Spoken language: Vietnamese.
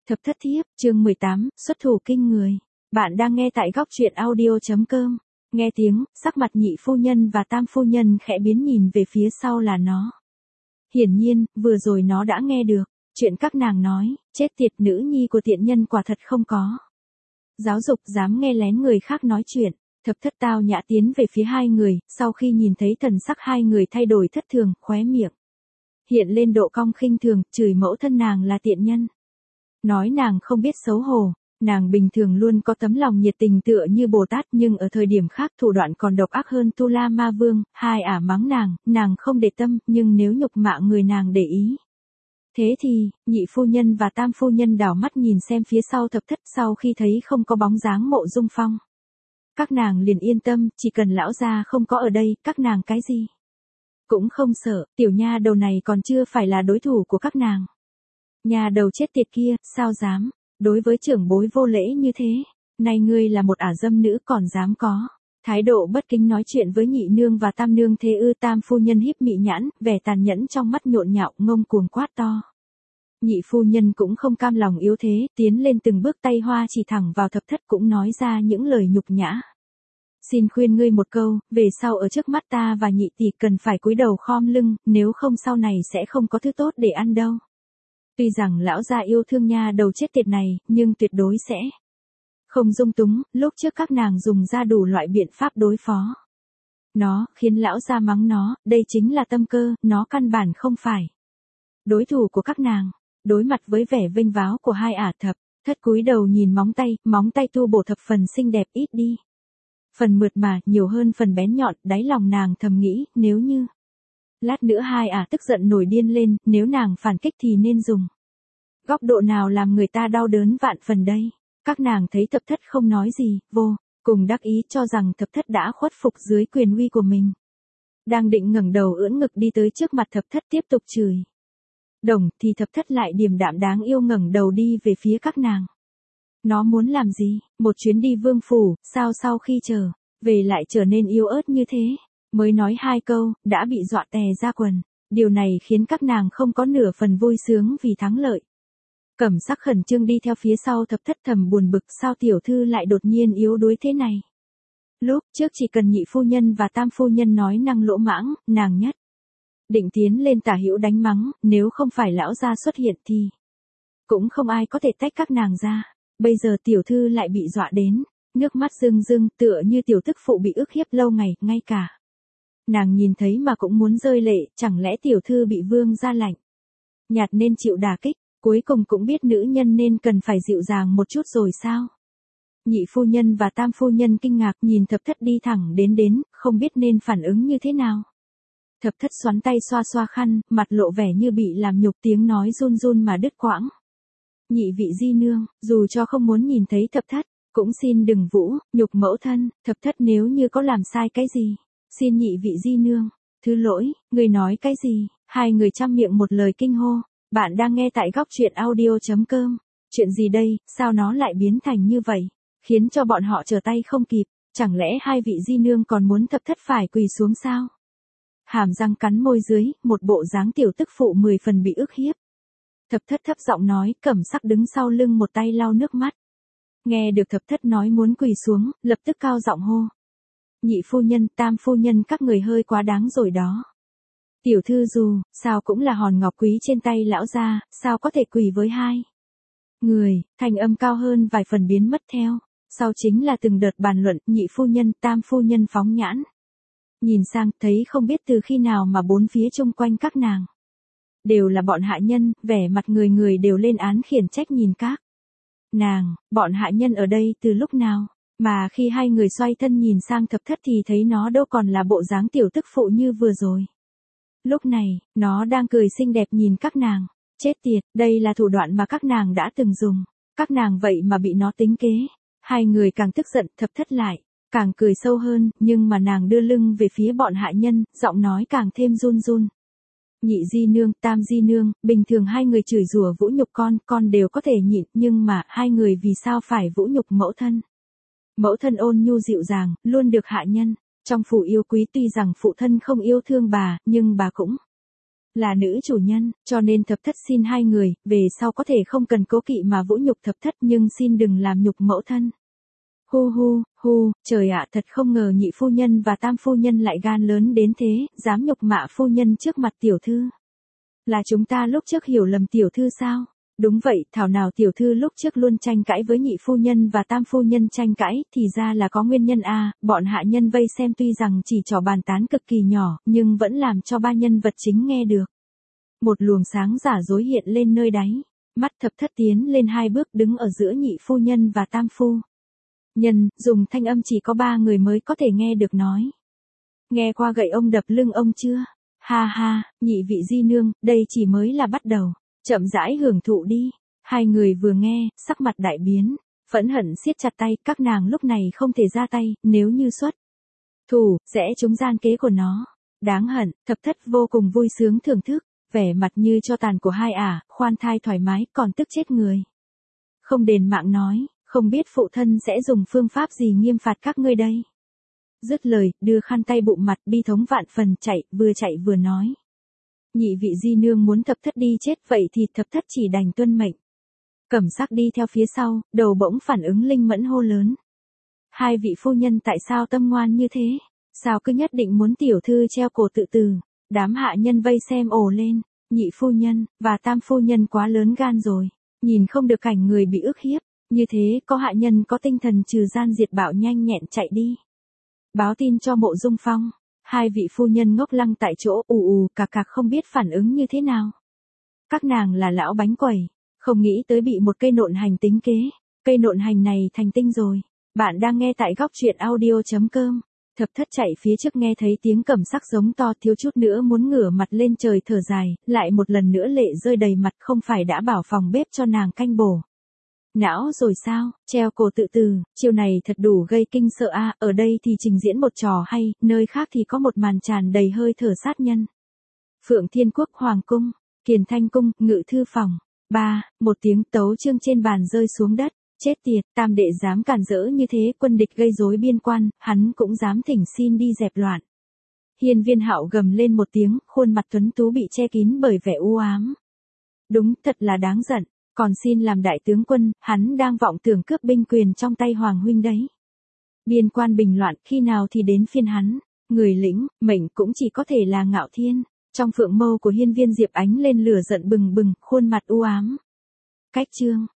Thập thất thiếp, chương 18, xuất thủ kinh người. Bạn đang nghe tại góc truyện audio.com. Nghe tiếng, sắc mặt nhị phu nhân và tam phu nhân khẽ biến nhìn về phía sau là nó. Hiển nhiên, vừa rồi nó đã nghe được, chuyện các nàng nói, chết tiệt nữ nhi của tiện nhân quả thật không có. Giáo dục dám nghe lén người khác nói chuyện, thập thất tao nhã tiến về phía hai người, sau khi nhìn thấy thần sắc hai người thay đổi thất thường, khóe miệng hiện lên độ cong khinh thường, chửi mẫu thân nàng là tiện nhân. Nói nàng không biết xấu hổ, nàng bình thường luôn có tấm lòng nhiệt tình tựa như Bồ Tát nhưng ở thời điểm khác thủ đoạn còn độc ác hơn Tu La Ma Vương, hai ả mắng nàng không để tâm, nhưng nếu nhục mạ người nàng để ý. Thế thì, nhị phu nhân và tam phu nhân đảo mắt nhìn xem phía sau thập thất sau khi thấy không có bóng dáng Mộ Dung Phong. Các nàng liền yên tâm, chỉ cần lão gia không có ở đây, các nàng cái gì cũng không sợ, tiểu nha đầu này còn chưa phải là đối thủ của các nàng. Nhà đầu chết tiệt kia, sao dám, đối với trưởng bối vô lễ như thế, này ngươi là một ả dâm nữ còn dám có thái độ bất kính nói chuyện với nhị nương và tam nương thế ư? Tam phu nhân híp mị nhãn, vẻ tàn nhẫn trong mắt nhộn nhạo, ngông cuồng quát to. Nhị phu nhân cũng không cam lòng yếu thế, tiến lên từng bước tay hoa chỉ thẳng vào thập thất cũng nói ra những lời nhục nhã. Xin khuyên ngươi một câu, về sau ở trước mắt ta và nhị tỷ cần phải cúi đầu khom lưng, nếu không sau này sẽ không có thứ tốt để ăn đâu. Tuy rằng lão gia yêu thương nha đầu chết tiệt này, nhưng tuyệt đối sẽ không dung túng, lúc trước các nàng dùng ra đủ loại biện pháp đối phó nó, khiến lão gia mắng nó, đây chính là tâm cơ, nó căn bản không phải đối thủ của các nàng. Đối mặt với vẻ vênh váo của hai ả thập thất cúi đầu nhìn móng tay tu bổ thập phần xinh đẹp ít đi. Phần mượt mà, nhiều hơn phần bén nhọn, đáy lòng nàng thầm nghĩ, nếu như lát nữa hai ả tức giận nổi điên lên, nếu nàng phản kích thì nên dùng góc độ nào làm người ta đau đớn vạn phần đây. Các nàng thấy thập thất không nói gì, vô cùng đắc ý cho rằng thập thất đã khuất phục dưới quyền uy của mình. Đang định ngẩng đầu ưỡn ngực đi tới trước mặt thập thất tiếp tục chửi đồng thì thập thất lại điềm đạm đáng yêu ngẩng đầu đi về phía các nàng. Nó muốn làm gì? Một chuyến đi vương phủ, sao sau khi trở về lại trở nên yếu ớt như thế? Mới nói hai câu, đã bị dọa tè ra quần. Điều này khiến các nàng không có nửa phần vui sướng vì thắng lợi. Cẩm Sắc khẩn trương đi theo phía sau thập thất thầm buồn bực, sao tiểu thư lại đột nhiên yếu đuối thế này? Lúc trước chỉ cần nhị phu nhân và tam phu nhân nói năng lỗ mãng, nàng nhất định tiến lên tả hữu đánh mắng, nếu không phải lão gia xuất hiện thì cũng không ai có thể tách các nàng ra. Bây giờ tiểu thư lại bị dọa đến, nước mắt rưng rưng tựa như tiểu tức phụ bị ức hiếp lâu ngày, ngay cả nàng nhìn thấy mà cũng muốn rơi lệ, chẳng lẽ tiểu thư bị vương gia lạnh nhạt nên chịu đả kích, cuối cùng cũng biết nữ nhân nên cần phải dịu dàng một chút rồi sao? Nhị phu nhân và tam phu nhân kinh ngạc nhìn thập thất đi thẳng đến, không biết nên phản ứng như thế nào. Thập thất xoắn tay xoa xoa khăn, mặt lộ vẻ như bị làm nhục, tiếng nói run run mà đứt quãng. Nhị vị di nương, dù cho không muốn nhìn thấy thập thất, cũng xin đừng vũ nhục mẫu thân, thập thất nếu như có làm sai cái gì, xin nhị vị di nương thứ lỗi. Người nói cái gì? Hai người chăm miệng một lời kinh hô. Bạn đang nghe tại góc truyện audio.com. Chuyện gì đây, sao nó lại biến thành như vậy? Khiến cho bọn họ trở tay không kịp, chẳng lẽ hai vị di nương còn muốn thập thất phải quỳ xuống sao? Hàm răng cắn môi dưới, một bộ dáng tiểu tức phụ 10 phần bị ức hiếp. Thập thất thấp giọng nói, Cẩm Sắc đứng sau lưng một tay lau nước mắt. Nghe được thập thất nói muốn quỳ xuống, lập tức cao giọng hô. Nhị phu nhân, tam phu nhân các người hơi quá đáng rồi đó. Tiểu thư dù, sao cũng là hòn ngọc quý trên tay lão gia, sao có thể quỳ với hai người? Thanh âm cao hơn vài phần biến mất theo. Sau chính là từng đợt bàn luận, nhị phu nhân, tam phu nhân phóng nhãn nhìn sang, thấy không biết từ khi nào mà bốn phía chung quanh các nàng đều là bọn hạ nhân, vẻ mặt người người đều lên án khiển trách nhìn các nàng, bọn hạ nhân ở đây từ lúc nào, mà khi hai người xoay thân nhìn sang thập thất thì thấy nó đâu còn là bộ dáng tiểu tức phụ như vừa rồi. Lúc này, nó đang cười xinh đẹp nhìn các nàng. Chết tiệt, đây là thủ đoạn mà các nàng đã từng dùng. Các nàng vậy mà bị nó tính kế. Hai người càng tức giận, thập thất lại càng cười sâu hơn, nhưng mà nàng đưa lưng về phía bọn hạ nhân, giọng nói càng thêm run run. Nhị di nương, tam di nương, bình thường hai người chửi rủa vũ nhục con đều có thể nhịn, nhưng mà hai người vì sao phải vũ nhục mẫu thân? Mẫu thân ôn nhu dịu dàng, luôn được hạ nhân trong phủ yêu quý, tuy rằng phụ thân không yêu thương bà, nhưng bà cũng là nữ chủ nhân, cho nên thập thất xin hai người, về sau có thể không cần cố kỵ mà vũ nhục thập thất nhưng xin đừng làm nhục mẫu thân. Hu hu, hu, trời ạ, thật không ngờ nhị phu nhân và tam phu nhân lại gan lớn đến thế, dám nhục mạ phu nhân trước mặt tiểu thư. Là chúng ta lúc trước hiểu lầm tiểu thư sao? Đúng vậy, thảo nào tiểu thư lúc trước luôn tranh cãi với nhị phu nhân và tam phu nhân tranh cãi, thì ra là có nguyên nhân a. Bọn hạ nhân vây xem tuy rằng chỉ trò bàn tán cực kỳ nhỏ, nhưng vẫn làm cho ba nhân vật chính nghe được. Một luồng sáng giả dối hiện lên nơi đáy, mắt thập thất tiến lên hai bước đứng ở giữa nhị phu nhân và tam phu nhân, dùng thanh âm chỉ có ba người mới có thể nghe được nói. Nghe qua gậy ông đập lưng ông chưa? Ha ha, nhị vị di nương, đây chỉ mới là bắt đầu. Chậm rãi hưởng thụ đi. Hai người vừa nghe, sắc mặt đại biến, phẫn hận siết chặt tay, các nàng lúc này không thể ra tay, nếu như xuất thủ, sẽ trúng gian kế của nó. Đáng hận, thập thất vô cùng vui sướng thưởng thức, vẻ mặt như cho tàn của hai khoan thai thoải mái, còn tức chết người. Không đền mạng nói, không biết phụ thân sẽ dùng phương pháp gì nghiêm phạt các ngươi đây. Dứt lời, đưa khăn tay bụng mặt bi thống vạn phần chạy vừa nói. Nhị vị di nương muốn thập thất đi chết vậy thì thập thất chỉ đành tuân mệnh. Cẩm Sắc đi theo phía sau, đầu bỗng phản ứng linh mẫn hô lớn. Hai vị phu nhân tại sao tâm ngoan như thế? Sao cứ nhất định muốn tiểu thư treo cổ tự tử? Đám hạ nhân vây xem ồ lên, nhị phu nhân và tam phu nhân quá lớn gan rồi, nhìn không được cảnh người bị ức hiếp, như thế có hạ nhân có tinh thần trừ gian diệt bạo nhanh nhẹn chạy đi. Báo tin cho Mộ Dung Phong. Hai vị phu nhân ngốc lăng tại chỗ cạc không biết phản ứng như thế nào. Các nàng là lão bánh quẩy, không nghĩ tới bị một cây nộn hành tính kế. Cây nộn hành này thành tinh rồi. Bạn đang nghe tại góc truyện audio.com. Thập thất chạy phía trước nghe thấy tiếng Cẩm Sắc giống to thiếu chút nữa muốn ngửa mặt lên trời thở dài, lại một lần nữa lệ rơi đầy mặt không phải đã bảo phòng bếp cho nàng canh bổ. Não rồi sao, treo cổ tự tử, chiều này thật đủ gây kinh sợ ở đây thì trình diễn một trò hay, nơi khác thì có một màn tràn đầy hơi thở sát nhân. Phượng Thiên Quốc Hoàng Cung, Kiền Thanh Cung, Ngự Thư Phòng. Một tiếng tấu chương trên bàn rơi xuống đất, chết tiệt, tam đệ dám cản rỡ như thế, quân địch gây rối biên quan, hắn cũng dám thỉnh xin đi dẹp loạn. Hiên Viên Hạo gầm lên một tiếng, khuôn mặt tuấn tú bị che kín bởi vẻ u ám. Đúng, thật là đáng giận. Còn xin làm đại tướng quân, hắn đang vọng tưởng cướp binh quyền trong tay Hoàng huynh đấy. Biên quan bình loạn, khi nào thì đến phiên hắn. Người lĩnh, mệnh cũng chỉ có thể là Ngạo Thiên. Trong phượng mâu của Hiên Viên Diệp ánh lên lửa giận bừng bừng, khuôn mặt u ám. Cách chương.